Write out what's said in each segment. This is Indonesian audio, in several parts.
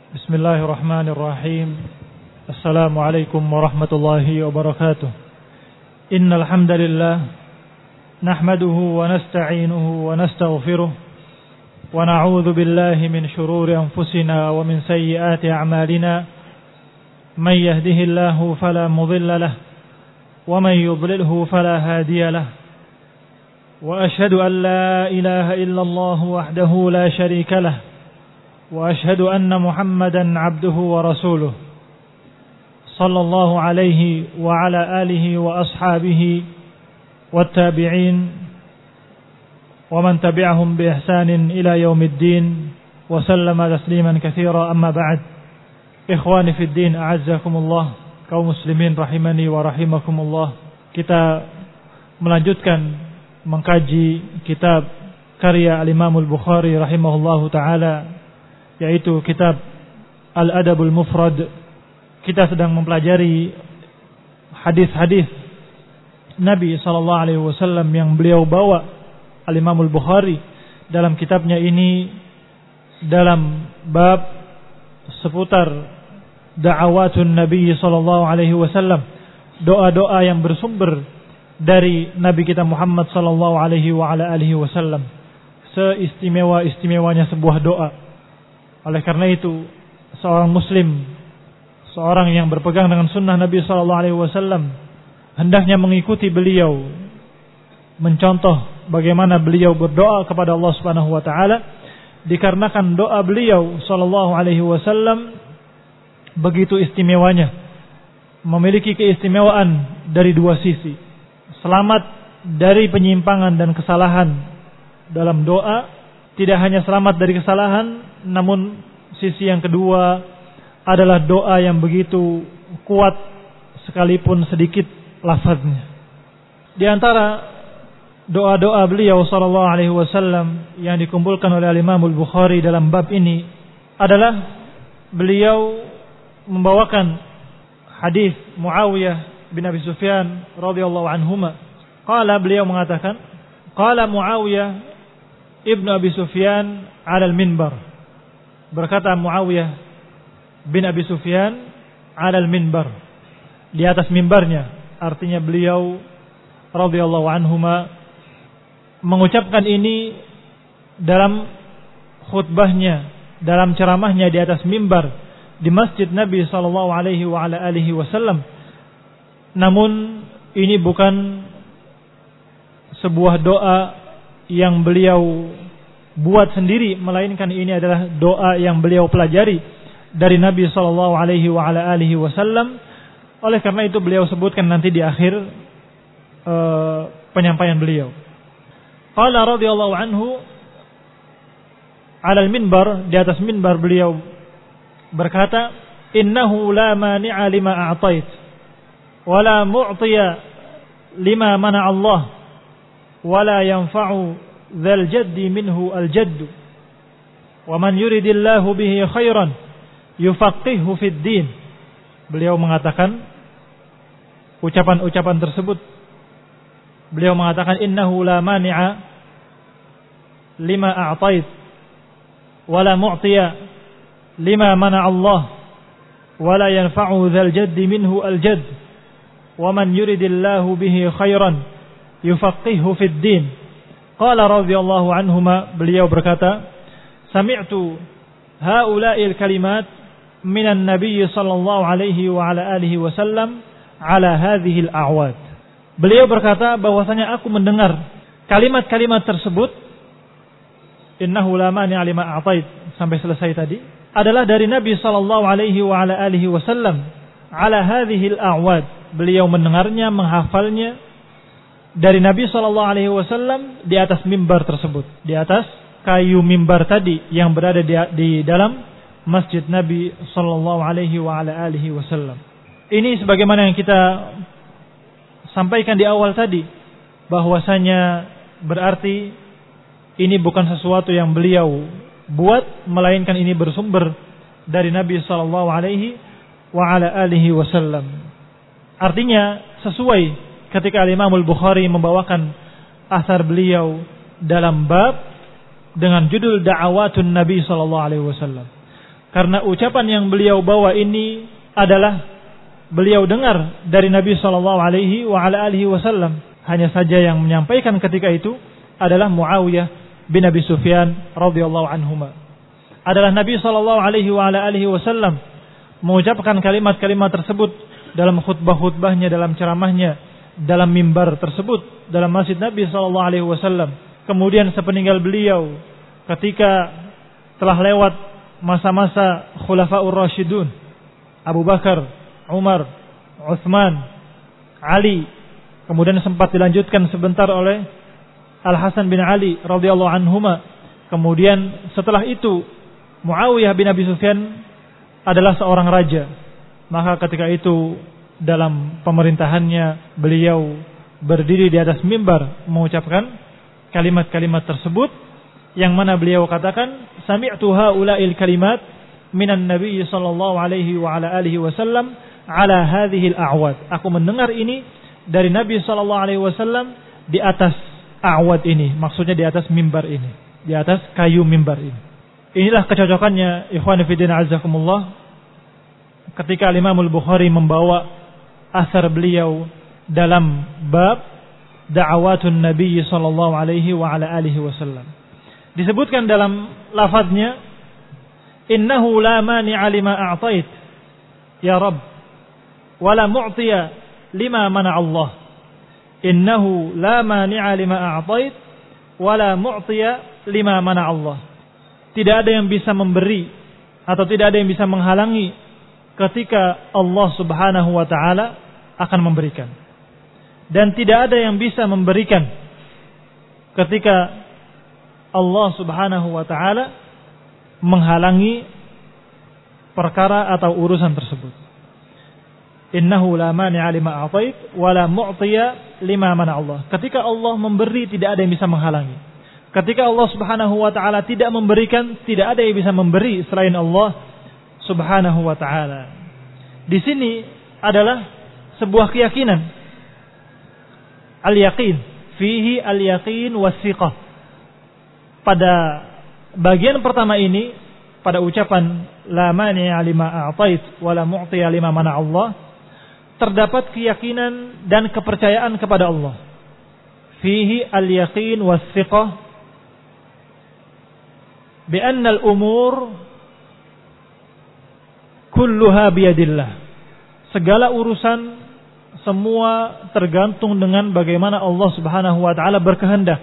Bismillahirrahmanirrahim. Assalamualaikum warahmatullahi wabarakatuh. Innal hamdalillah nahmaduhu wa nasta'inuhu wa nastaghfiruh wa na'udzu billahi min shururi anfusina wa min sayyiati a'malina. Man yahdihillahu fala mudilla lahu wa man yudlilhu fala hadiya lahu. Wa ashhadu an la ilaha illallah wahdahu la syarika lahu wa ashhadu anna Muhammadan abduhu wa rasuluh. Sallallahu alaihi wa ala alihi wa ashabihi wattabi'in wa man tabi'ahum bi ihsanin ila yaumiddin wa sallama tasliman katsira, amma ba'd. Ikhwani fid din, a'azzakumullah, kaum muslimin rahimani wa rahimakumullah. Kita melanjutkan mengkaji kitab karya al-Imam al-Bukhari rahimahullahu taala, yaitu kitab Al-Adabul Mufrad. Kita sedang mempelajari hadis-hadis Nabi sallallahu alaihi wasallam yang beliau bawa al-Imam al-Bukhari dalam kitabnya ini, dalam bab seputar da'awatun Nabi sallallahu alaihi wasallam, doa-doa yang bersumber dari Nabi kita Muhammad sallallahu alaihi wa ala alihi wasallam. Seistimewa-istimewanya sebuah doa. Oleh karena itu, seorang muslim, seorang yang berpegang dengan sunnah Nabi sallallahu alaihi wasallam, hendaknya mengikuti beliau, mencontoh bagaimana beliau berdoa kepada Allah Subhanahu wa taala, dikarenakan doa beliau sallallahu alaihi wasallam begitu istimewanya, memiliki keistimewaan dari dua sisi. Selamat dari penyimpangan dan kesalahan dalam doa, tidak hanya selamat dari kesalahan, namun sisi yang kedua adalah doa yang begitu kuat sekalipun sedikit lafaznya. Di antara doa-doa beliau sallallahu alaihi wasallam yang dikumpulkan oleh Imam al-Bukhari dalam bab ini adalah beliau membawakan hadis Muawiyah bin Abi Sufyan radhiyallahu anhuma. Qala, beliau mengatakan, qala Muawiyah ibnu Abi Sufyan 'ala al-minbar. Berkata Muawiyah bin Abi Sufyan 'ala al-minbar, di atas mimbarnya. Artinya beliau radhiyallahu anhuma mengucapkan ini dalam khutbahnya, dalam ceramahnya di atas mimbar di Masjid Nabi sallallahu alaihi wa ala alihi wasallam. Namun ini bukan sebuah doa yang beliau buat sendiri, melainkan ini adalah doa yang beliau pelajari dari Nabi sallallahu alaihi wa ala alihi wasallam. Oleh karena itu beliau sebutkan nanti di akhir penyampaian beliau. Qala radhiyallahu anhu 'ala al-minbar, di atas minbar beliau berkata, innahu la mani'a lima a'tait wala mu'tiya lima mana Allah wala yanfa'u dzal jaddi minhu al jadd wa man yuridillahu bihi khairan yufaqihu fid din. Beliau mengatakan ucapan-ucapan tersebut, beliau mengatakan innahu la mani'a lima a'tait wala mu'tiya lima mana Allah wala yanfa'u dzal jaddi minhu al jadd wa man yuridillahu bihi khairan yufaqihu fid din. Qala radhiyallahu anhuma, beliau berkata, sami'tu haula'il kalimat minan nabiy sallallahu alaihi wa ala alihi wasallam ala hadhihi al-a'wad. Beliau berkata bahwasanya aku mendengar kalimat-kalimat tersebut, innahu la mani'a lima a'tait, sampai selesai tadi, adalah dari Nabi sallallahu alaihi wa ala alihi wasallam ala hadhihi al-a'wad. Beliau mendengarnya, menghafalnya dari Nabi sallallahu alaihi wasallam di atas mimbar tersebut, di atas kayu mimbar tadi yang berada di dalam Masjid Nabi sallallahu alaihi wa ala alihi wasallam. Ini sebagaimana yang kita sampaikan di awal tadi, bahwasanya berarti ini bukan sesuatu yang beliau buat, melainkan ini bersumber dari Nabi sallallahu alaihi wa ala alihi wasallam. Artinya sesuai ketika Imam al-Bukhari membawakan asar beliau dalam bab dengan judul Da'awatun Nabi sallallahu alaihi wasallam, Karena ucapan yang beliau bawa ini adalah beliau dengar dari Nabi sallallahu alaihi wasallam. Hanya saja yang menyampaikan ketika itu adalah Muawiyah bin Abi Sufyan radhiyallahu anhuma. Adalah Nabi sallallahu alaihi wasallam mengucapkan kalimat-kalimat tersebut dalam khutbah-khutbahnya, dalam ceramahnya, dalam mimbar tersebut, dalam masjid Nabi sallallahu alaihi wasallam. Kemudian sepeninggal beliau, ketika telah lewat masa-masa Khulafaur Rasyidun, Abu Bakar, Umar, Utsman, Ali, kemudian sempat dilanjutkan sebentar oleh Al-Hasan bin Ali radhiyallahu anhuma. Kemudian setelah itu Muawiyah bin Abi Sufyan adalah seorang raja. Maka ketika itu dalam pemerintahannya beliau berdiri di atas mimbar mengucapkan kalimat-kalimat tersebut, yang mana beliau katakan, sami'tu haula'il kalimat minan nabiy sallallahu alaihi wasallam ala hadhil a'wad. Aku mendengar ini dari Nabi sallallahu alaihi wasallam di atas a'wad ini, maksudnya di atas mimbar ini, di atas kayu mimbar ini. Inilah kecocokannya ikhwan fillah azakumullah ketika Imam Al-Bukhari membawa asar beliau dalam bab da'awatun Nabi sallallahu alaihi wasallam. Disebutkan dalam lafaznya, innahu la mani'a lima a'tait ya Rabb wa la mu'tiya lima mana Allah. Innahu la mani'a lima a'tait wa la mu'tiya lima mana Allah. Tidak ada yang bisa memberi atau tidak ada yang bisa menghalangi ketika Allah Subhanahu wa taala akan memberikan. Dan tidak ada yang bisa memberikan ketika Allah Subhanahu wa taala menghalangi perkara atau urusan tersebut. Innahu la mani'a lima a'tait wa la mu'tiya lima mana Allah. Ketika Allah memberi, tidak ada yang bisa menghalangi. Ketika Allah Subhanahu wa taala tidak memberikan, tidak ada yang bisa memberi selain Allah Subhanahu wa taala. Di sini adalah sebuah keyakinan. Al-yaqin, fihi al-yaqin was-siqah. Pada bagian pertama ini, pada ucapan la mani'a lima a'tait wa la mu'tiya lima mana Allah, terdapat keyakinan dan kepercayaan kepada Allah. Fihi al-yaqin was-siqah bi anna al-umur kulluha biyadillah. Segala urusan semua tergantung dengan bagaimana Allah Subhanahu wa taala berkehendak.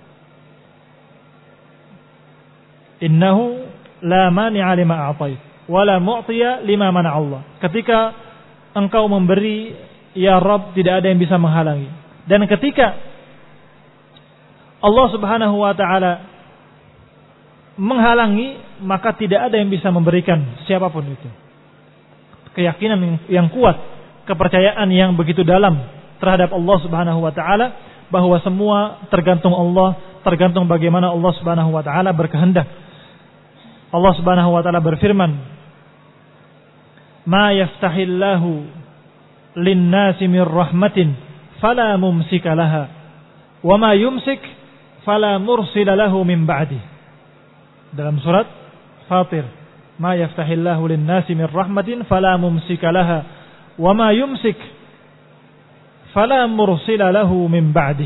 Innahu la mani'a lima a'tait wa la mu'tiya lima mana Allah. Ketika engkau memberi, ya Rabb, tidak ada yang bisa menghalangi. Dan ketika Allah Subhanahu wa taala menghalangi, maka tidak ada yang bisa memberikan, siapapun itu. Keyakinan yang kuat, kepercayaan yang begitu dalam terhadap Allah Subhanahu wa taala, bahwa semua tergantung Allah, tergantung bagaimana Allah Subhanahu wa taala berkehendak. Allah Subhanahu wa taala berfirman, "Ma yaftahillahu lin-nasi min rahmatin fala mumsika laha, wa ma yumsik fala mursila lahu min ba'di." Dalam surat Fatir, "Ma yaftahillahu lin-nasi min rahmatin fala mumsika laha, wa ma yumsik fala mursila lahu min ba'di."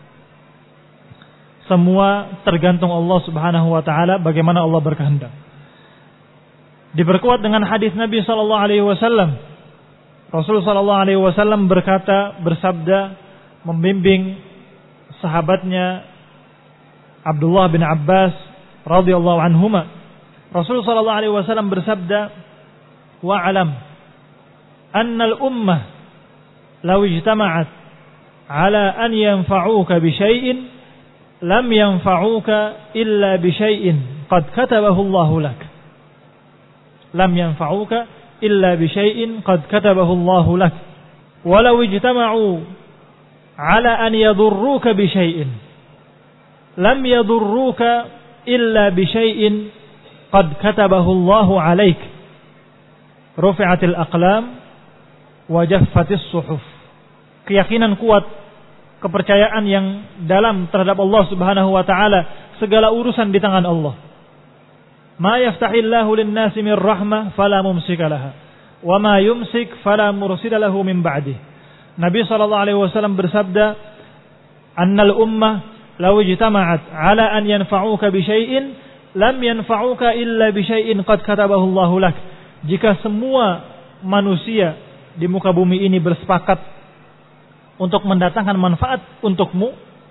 Semua tergantung Allah Subhanahu wa taala, bagaimana Allah berkehendak. Diperkuat dengan hadis Nabi sallallahu alaihi wasallam. Rasul sallallahu alaihi wasallam bersabda membimbing sahabatnya Abdullah bin Abbas radhiyallahu anhuma. Rasul sallallahu alaihi wasallam bersabda, "Wa'lam anna al-ummah law ijtama'at ala an yanfa'uka bi syai'in lam yanfa'uka illa bi syai'in qad katabahu Allah lak." Lam yanfa'uka illa bi syai'in qad katabahu Allah lak. Walau ijtama'u ala an yadurruka bi syai'in lam yadurruka illa bi syai'in qad katabahu Allah 'alaik. Rufi'atil aqlam wa jaffatis suhuf. Keyakinan kuat, kepercayaan yang dalam terhadap Allah Subhanahu wa taala, segala urusan di tangan Allah. Ma yaftahillahu lin-nasi min rahmah fala mumsika laha wa ma yumsik fala mursila lahu min ba'dih. Nabi sallallahu alaihi wasallam bersabda, "Annal ummah law ijtama'at 'ala an yanfa'uka bi syai'in lam yanfa'uka illa bi syai'in qad katabahu Allahu lak." Jika semua manusia di muka bumi ini bersepakat untuk mendatangkan manfaat untukmu,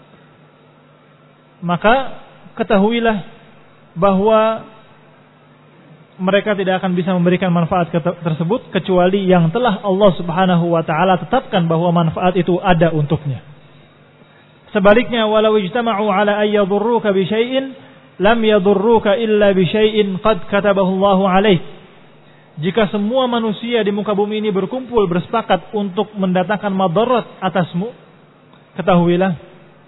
maka ketahuilah bahwa mereka tidak akan bisa memberikan manfaat tersebut kecuali yang telah Allah Subhanahu wa taala tetapkan bahwa manfaat itu ada untuknya. Sebaliknya, walau ijtama'u 'ala ay yadurruka bi syai'in lam yadurruka illa bi syai'in qad katabahu Allahu 'alaik. Jika semua manusia di muka bumi ini berkumpul bersepakat untuk mendatangkan madarat atasmu, ketahuilah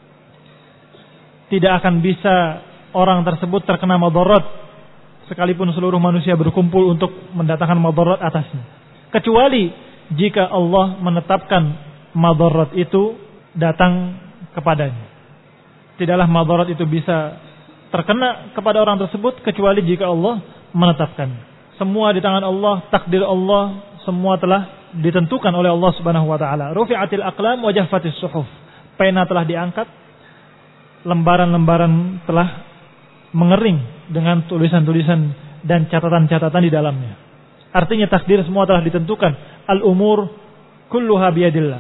tidak akan bisa orang tersebut terkena madarat sekalipun seluruh manusia berkumpul untuk mendatangkan madarat atasnya, kecuali jika Allah menetapkan madarat itu datang kepadanya. Tidaklah madarat itu bisa terkena kepada orang tersebut kecuali jika Allah menetapkan. Semua di tangan Allah, takdir Allah, semua telah ditentukan oleh Allah Subhanahu wa taala. Rufi'atil aqlam wa jaffatis suhuf. Pena telah diangkat, lembaran-lembaran telah mengering dengan tulisan-tulisan dan catatan-catatan di dalamnya. Artinya takdir semua telah ditentukan. Al-umur kulluha biyadillah.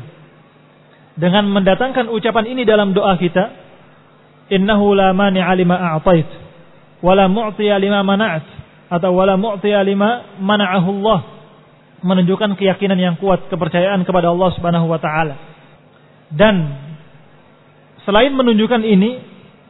Dengan mendatangkan ucapan ini dalam doa kita, innahu la mani'a lima a'tait wa la mu'tiya lima mana'at, atau wala mu'tiya lima mana'ahu Allah, menunjukkan keyakinan yang kuat, kepercayaan kepada Allah Subhanahu wa taala. Dan selain menunjukkan ini,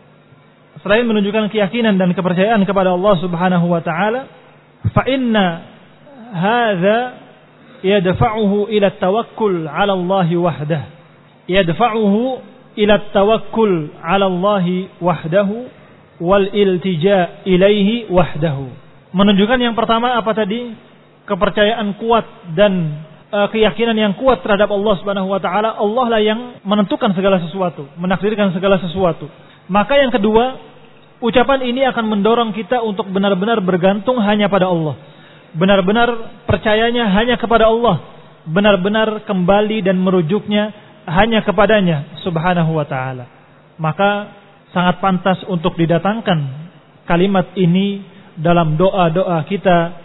selain menunjukkan keyakinan dan kepercayaan kepada Allah Subhanahu wa taala, fa inna hadza yadfa'uhu ila tawakkul 'ala Allah wahdah. Yadfa'uhu ila tawakkul 'ala Allah wahdahu wal iltija' ilaihi wahdahu. Menunjukkan yang pertama apa tadi? Kepercayaan kuat dan keyakinan yang kuat terhadap Allah Subhanahu wa taala. Allah lah yang menentukan segala sesuatu, menakdirkan segala sesuatu. Maka yang kedua, ucapan ini akan mendorong kita untuk benar-benar bergantung hanya pada Allah. Benar-benar percayanya hanya kepada Allah. Benar-benar kembali dan merujuknya hanya kepadanya Subhanahu wa taala. Maka sangat pantas untuk didatangkan kalimat ini dalam doa-doa kita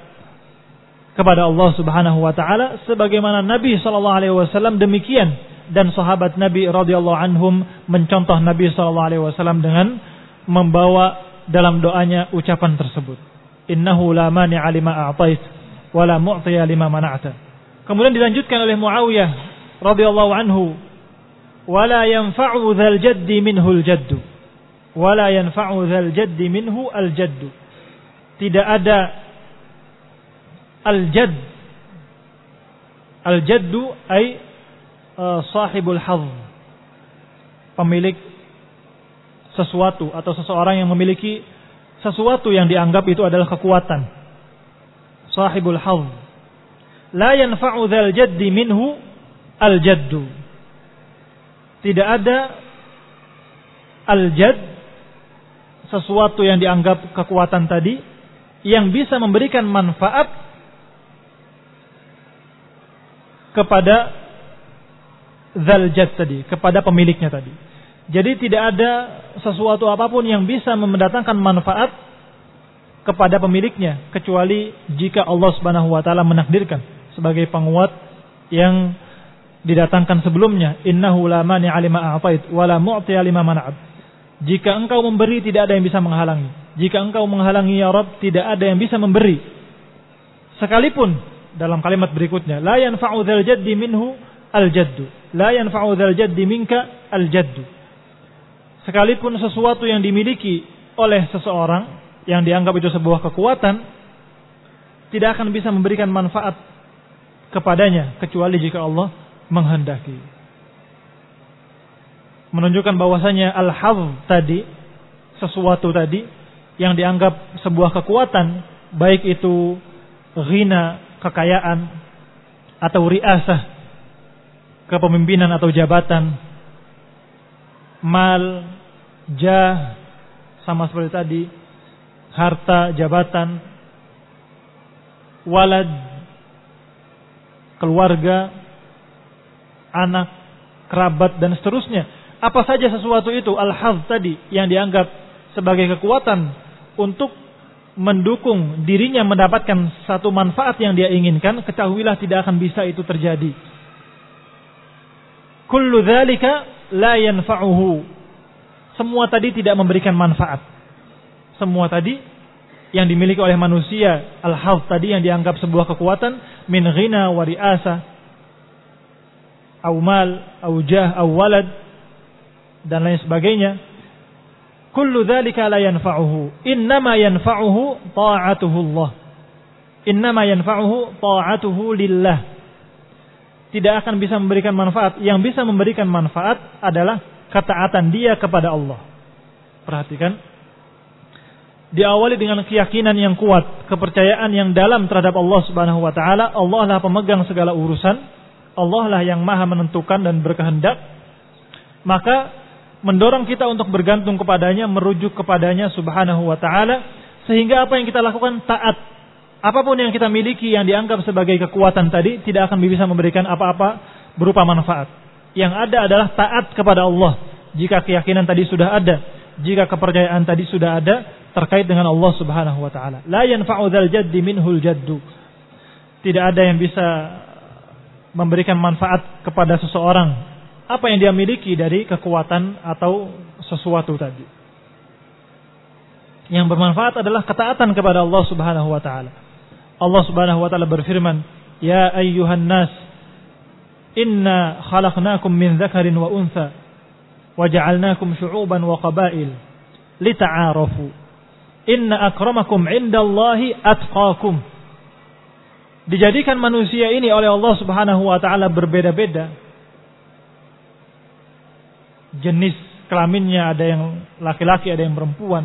kepada Allah Subhanahu wa taala, sebagaimana Nabi sallallahu alaihi wasallam demikian, dan sahabat Nabi radhiyallahu anhum mencontoh Nabi sallallahu alaihi wasallam dengan membawa dalam doanya ucapan tersebut. Innahu la mani'a lima a'tait wa la mu'tiya lima mana'ta. Kemudian dilanjutkan oleh Muawiyah radhiyallahu anhu, wa la yanfa'u dzal jaddi minhu al-jaddu wa la yanfa'u dzal jaddi minhu al-jaddu. Tidak ada al-jadd. Al-jaddu ay sahibul hadz, pemilik sesuatu atau seseorang yang memiliki sesuatu yang dianggap itu adalah kekuatan. Sahibul hadz. La yanfa'u dzal jaddi minhu al-jaddu. Tidak ada al-jadd, sesuatu yang dianggap kekuatan tadi, yang bisa memberikan manfaat kepada dzal jadd tadi, kepada pemiliknya tadi. Jadi tidak ada sesuatu apapun yang bisa mendatangkan manfaat kepada pemiliknya kecuali jika Allah Subhanahu wa taala menakdirkan sebagai penguat yang didatangkan sebelumnya. Innahu la mani'a lima a'tait wa la mu'tiya lima mana'at. Jika engkau memberi, tidak ada yang bisa menghalangi. Jika engkau menghalangi ya Rabb, tidak ada yang bisa memberi. Sekalipun dalam kalimat berikutnya, la yanfa'u dzal jaddi minhu al-jaddu, la yanfa'u dzal jaddi minka al-jaddu. Sekalipun sesuatu yang dimiliki oleh seseorang yang dianggap itu sebuah kekuatan, tidak akan bisa memberikan manfaat kepadanya kecuali jika Allah menghendaki. Menunjukkan bahwasanya al-hadz tadi, sesuatu tadi yang dianggap sebuah kekuatan, baik itu ghina, kekayaan, atau riasah, kepemimpinan atau jabatan, mal, jah, sama seperti tadi, harta, jabatan, walad, keluarga, anak, kerabat, dan seterusnya. Apa saja sesuatu itu, al-hadz tadi, yang dianggap sebagai kekuatan untuk mendukung dirinya mendapatkan satu manfaat yang dia inginkan, ketahuilah tidak akan bisa itu terjadi. Kullu dzalika la yanfa'uhu. Semua tadi tidak memberikan manfaat. Semua tadi yang dimiliki oleh manusia, al-hadz tadi yang dianggap sebuah kekuatan, min ghina wa ri'asa, au mal, au jah, au walad, dan lain sebagainya. Kullu dzalika la yanfa'uhu. Innama yanfa'uhu ta'atuhu Allah. Innama yanfa'uhu ta'atuhu lillah. Tidak akan bisa memberikan manfaat. Yang bisa memberikan manfaat adalah ketaatan dia kepada Allah. Perhatikan. Diawali dengan keyakinan yang kuat, kepercayaan yang dalam terhadap Allah Subhanahu wa taala. Allah lah pemegang segala urusan. Allah lah yang Maha menentukan dan berkehendak. Maka mendorong kita untuk bergantung kepadanya, merujuk kepadanya Subhanahu wa ta'ala, sehingga apa yang kita lakukan taat. Apapun yang kita miliki yang dianggap sebagai kekuatan tadi tidak akan bisa memberikan apa-apa berupa manfaat. Yang ada adalah taat kepada Allah. Jika keyakinan tadi sudah ada, jika kepercayaan tadi sudah ada terkait dengan Allah Subhanahu wa ta'ala. La yanfa'u dzal jaddi minhul jaddu. Tidak ada yang bisa memberikan manfaat kepada seseorang apa yang dia miliki dari kekuatan atau sesuatu tadi. Yang bermanfaat adalah ketaatan kepada Allah Subhanahu wa taala. Allah Subhanahu wa taala berfirman, "Ya ayyuhan nas, inna khalaqnakum min dzakarin wa untha wa ja'alnakum syu'uban wa qabail lita'arafu. Inna akramakum 'indallahi atqakum." Dijadikan manusia ini oleh Allah Subhanahu wa taala berbeda-beda. Jenis kelaminnya ada yang laki-laki, ada yang perempuan.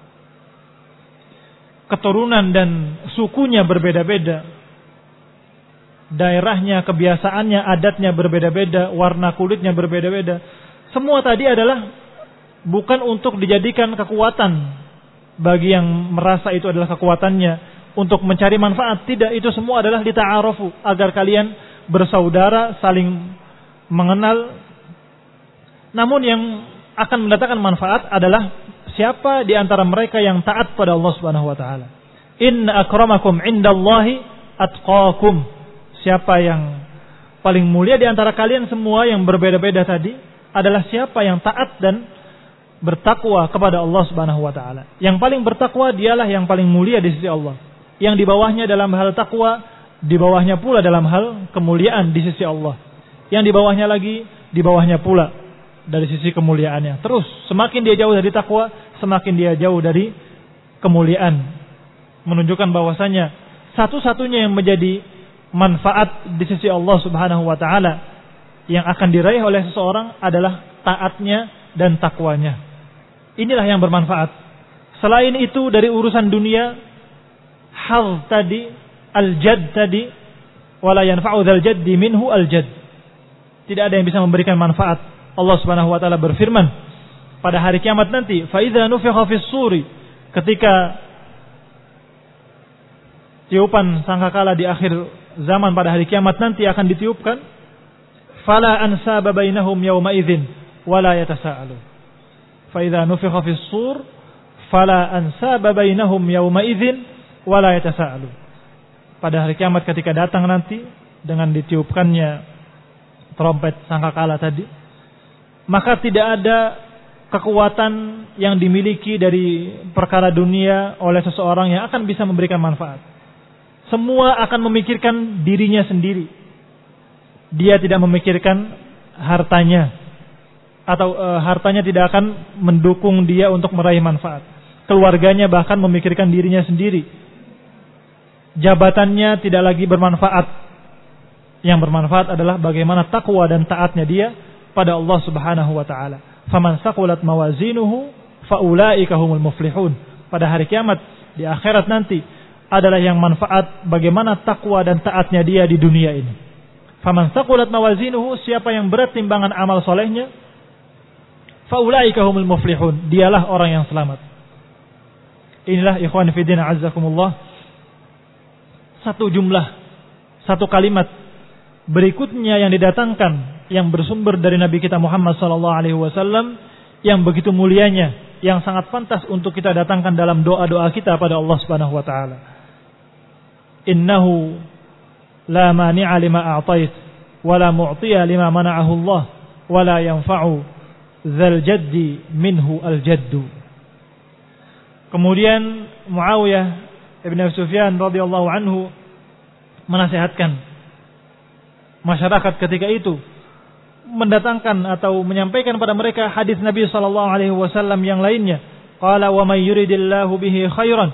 Keturunan dan sukunya berbeda-beda. Daerahnya, kebiasaannya, adatnya berbeda-beda, warna kulitnya berbeda-beda. Semua tadi adalah bukan untuk dijadikan kekuatan bagi yang merasa itu adalah kekuatannya untuk mencari manfaat. Tidak, itu semua adalah lita'arafu, agar kalian bersaudara, saling mengenal. Namun yang akan mendatangkan manfaat adalah siapa di antara mereka yang taat pada Allah Subhanahu wa taala. Inna akramakum 'indallahi atqakum. Siapa yang paling mulia di antara kalian semua yang berbeda-beda tadi adalah siapa yang taat dan bertakwa kepada Allah Subhanahu wa taala. Yang paling bertakwa dialah yang paling mulia di sisi Allah. Yang di bawahnya dalam hal takwa, di bawahnya pula dalam hal kemuliaan di sisi Allah. Yang di bawahnya lagi, di bawahnya pula dari sisi kemuliaannya. Terus semakin dia jauh dari takwa, semakin dia jauh dari kemuliaan. Menunjukkan bahwasanya satu-satunya yang menjadi manfaat di sisi Allah Subhanahu wa taala yang akan diraih oleh seseorang adalah taatnya dan takwanya. Inilah yang bermanfaat. Selain itu dari urusan dunia, hal tadi, al-jad tadi, wala yanfa'u dzal jaddi minhu al-jad. Tidak ada yang bisa memberikan manfaat. Allah Subhanahu wa taala berfirman pada hari kiamat nanti, fa idza nufikha fis suri, ketika tiupan sangkakala di akhir zaman pada hari kiamat nanti akan ditiupkan, fala ansaba bainahum yauma idzin wala yatasaalu. Fa idza nufikha fis sur fala ansaba bainahum yauma idzin wala yatasaalu. Pada hari kiamat ketika datang nanti dengan ditiupkannya trompet sangkakala tadi, maka tidak ada kekuatan yang dimiliki dari perkara dunia oleh seseorang yang akan bisa memberikan manfaat. Semua akan memikirkan dirinya sendiri. Dia tidak memikirkan hartanya, atau hartanya tidak akan mendukung dia untuk meraih manfaat. Keluarganya bahkan memikirkan dirinya sendiri. Jabatannya tidak lagi bermanfaat. Yang bermanfaat adalah bagaimana takwa dan taatnya dia pada Allah Subhanahu wa taala. Faman saqulat mawazinuhu faulaika humul muflihun. Pada hari kiamat, di akhirat nanti adalah yang manfaat bagaimana takwa dan taatnya dia di dunia ini. Faman saqulat mawazinuhu, siapa yang berat timbangan amal solehnya, faulaika humul muflihun, dialah orang yang selamat. Inilah ikhwan fillah azzakumullah, satu jumlah, satu kalimat berikutnya yang didatangkan yang bersumber dari Nabi kita Muhammad sallallahu alaihi wasallam yang begitu mulianya, yang sangat pantas untuk kita datangkan dalam doa-doa kita pada Allah Subhanahu wa taala. Innahu la mani'a lima a'tait wa la mu'tiya lima mana'ahu Allah wa la yanfa'u dzal jaddi minhu al jaddu. Kemudian Muawiyah ibn Sufyan radhiyallahu anhu menasihatkan masyarakat ketika itu, mendatangkan atau menyampaikan pada mereka hadis Nabi sallallahu alaihi wasallam yang lainnya. Qala wa may yuridillahu bihi khairan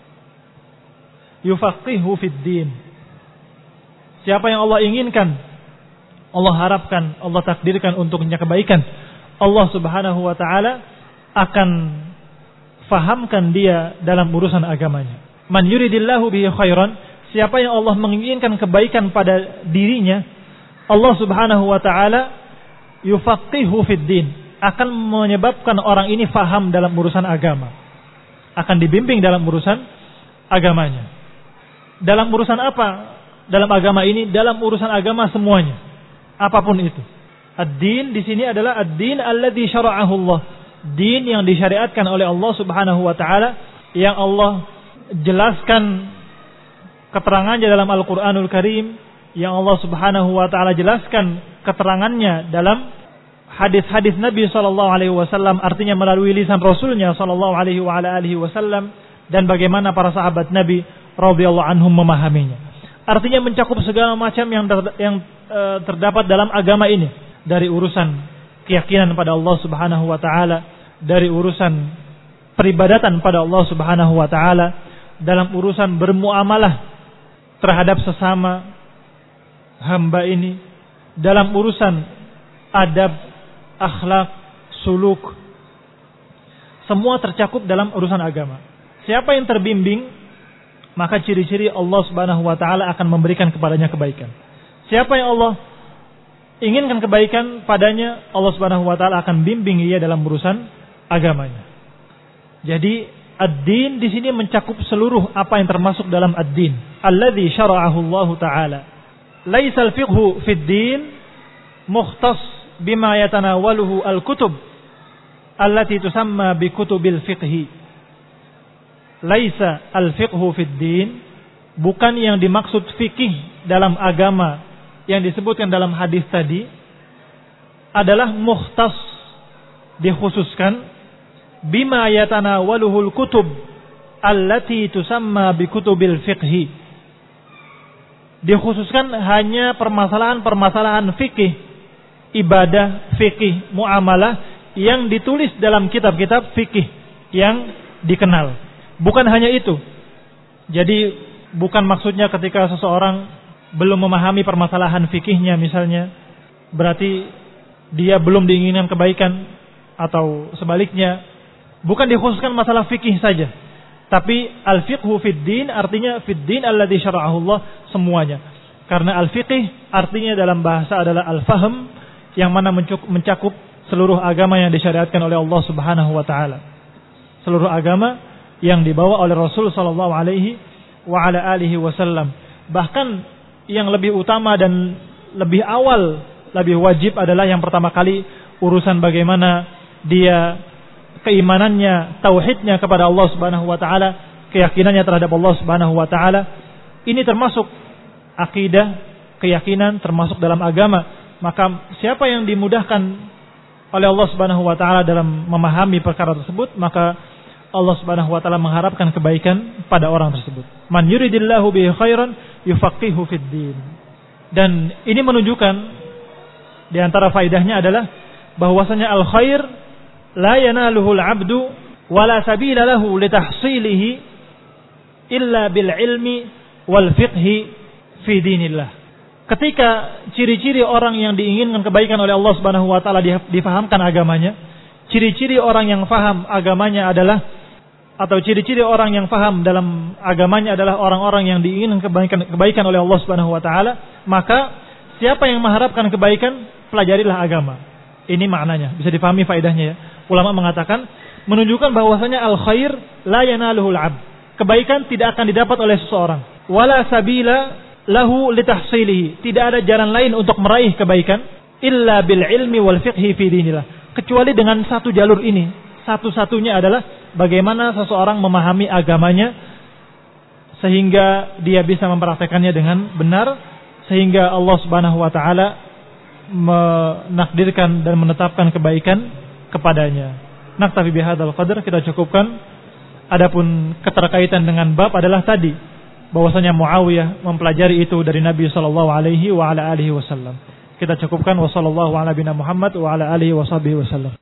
yufaqihu fid din. Siapa yang Allah inginkan, Allah harapkan, Allah takdirkan untuknya kebaikan, Allah Subhanahu wa taala akan fahamkan dia dalam urusan agamanya. Man yuridillahu bihi khairan, siapa yang Allah menginginkan kebaikan pada dirinya, Allah Subhanahu wa taala yufaqihu fid din, akan menyebabkan orang ini faham dalam urusan agama, akan dibimbing dalam urusan agamanya. Dalam urusan apa? Dalam agama ini, dalam urusan agama semuanya, apapun itu. Ad-din di sini adalah ad-din alladzi syara'ahu Allah, din yang disyariatkan oleh Allah Subhanahu wa taala, yang Allah jelaskan keterangannya dalam Al-Qur'anul Karim, yang Allah Subhanahu wa taala jelaskan keterangannya dalam hadis-hadis Nabi sallallahu alaihi wasallam, artinya melalui lisan Rasulnya sallallahu alaihi wasallam, dan bagaimana para sahabat Nabi radhiyallahu anhum memahaminya. Artinya mencakup segala macam yang terdapat dalam agama ini, dari urusan keyakinan pada Allah Subhanahu wa taala, dari urusan peribadatan pada Allah Subhanahu wa taala, dalam urusan bermuamalah terhadap sesama hamba ini, dalam urusan adab, akhlak, suluk, semua tercakup dalam urusan agama. Siapa yang terbimbing, maka ciri-ciri Allah Subhanahu wa taala akan memberikan kepadanya kebaikan. Siapa yang Allah inginkan kebaikan padanya, Allah Subhanahu wa taala akan bimbing ia dalam urusan agamanya. Jadi ad-din di sini mencakup seluruh apa yang termasuk dalam ad-din alladzi syara'ahu Allah taala. Laisal fiqhu fid din mukhtas bima yatanawaluhu al-kutub allati tusamma bi kutubil fiqhi. Laisa al-fiqhu fid din, bukan yang dimaksud fikih dalam agama yang disebutkan dalam hadis tadi adalah mukhtas, dikhususkan, bima yatanawaluhu al-kutub allati tusamma bi kutubil fiqhi, dikhususkan hanya permasalahan-permasalahan fikih, ibadah, fikih, muamalah yang ditulis dalam kitab-kitab fikih yang dikenal. Bukan hanya itu. Jadi bukan maksudnya ketika seseorang belum memahami permasalahan fikihnya misalnya, berarti dia belum diinginkan kebaikan, atau sebaliknya. Bukan dikhususkan masalah fikih saja, tapi al-fiqhu fid din artinya fid din alladzi syara'ahu Allah, semuanya. Karena al-fiqih artinya dalam bahasa adalah al-fahm, yang mana mencakup seluruh agama yang disyariatkan oleh Allah Subhanahu wa taala. Seluruh agama yang dibawa oleh Rasul sallallahu alaihi wasallam. Bahkan yang lebih utama dan lebih awal, lebih wajib adalah yang pertama kali urusan bagaimana dia keimanannya, tauhidnya kepada Allah Subhanahu wa taala, keyakinannya terhadap Allah Subhanahu wa taala. Ini termasuk akidah, keyakinan, termasuk dalam agama. Maka siapa yang dimudahkan oleh Allah Subhanahu wa taala dalam memahami perkara tersebut, maka Allah Subhanahu wa taala mengharapkan kebaikan pada orang tersebut. Man yuridillahu bihi khairan yufaqihu fid din. Dan ini menunjukkan di antara faedahnya adalah bahwasanya al khair la yanaluhu al 'abdu wa la sabila lahu li tahsilihi illa bil ilmi wal fiqhi fi dinillah. Ketika ciri-ciri orang yang diinginkan kebaikan oleh Allah Subhanahu wa taala difahamkan agamanya, ciri-ciri orang yang faham agamanya adalah, atau ciri-ciri orang yang faham dalam agamanya adalah orang-orang yang diinginkan kebaikan oleh Allah Subhanahu wa taala, maka siapa yang mengharapkan kebaikan, pelajarilah agama. Ini maknanya, bisa difahami faedahnya ya. Ulama mengatakan menunjukkan bahwasanya al khair la yanaluhul abd. Kebaikan tidak akan didapat oleh seseorang. Wala sabila lahu litahsilihi. Tidak ada jalan lain untuk meraih kebaikan illa bil ilmi wal fiqhi fi dinillah. Kecuali dengan satu jalur ini. Satu-satunya adalah bagaimana seseorang memahami agamanya sehingga dia bisa mempraktekannya dengan benar, sehingga Allah Subhanahu wa taala menakdirkan dan menetapkan kebaikan kepadanya. Naktafi bihadzal qadar, kita cukupkan. Adapun keterkaitan dengan bab adalah tadi bahwasanya Muawiyah mempelajari itu dari Nabi sallallahu alaihi wa ala alihi wasallam. Kita cukupkan. Wassallallahu ala nabiyina Muhammad wa ala alihi washabihi wasallam.